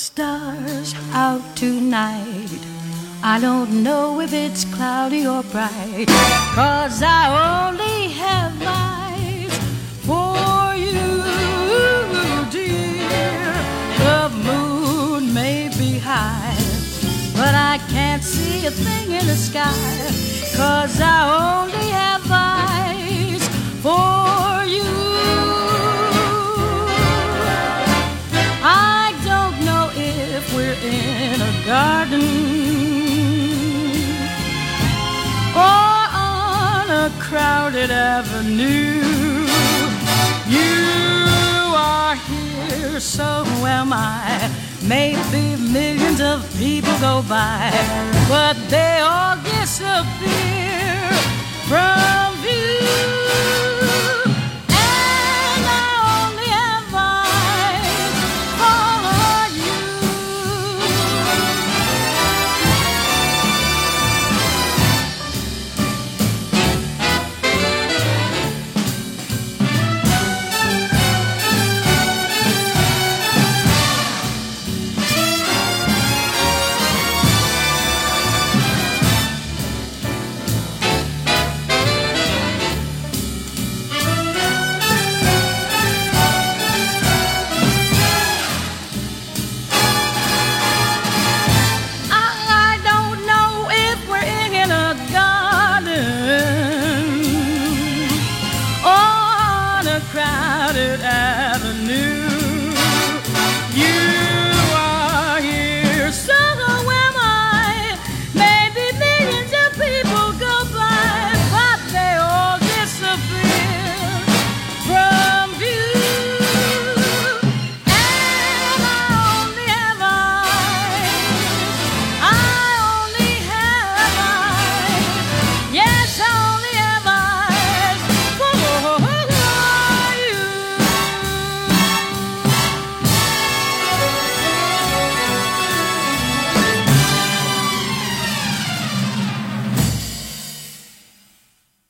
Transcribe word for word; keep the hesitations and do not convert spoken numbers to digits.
stars out tonight. I don't know if it's cloudy or bright, 'cause I only have eyes for you, dear. The moon may be high, but I can't see a thing in the sky, 'cause I only have eyes for you. I don't know if we're in a garden or on a crowded avenue. You are here, so am I. Maybe millions of people go by, but they all disappear from view.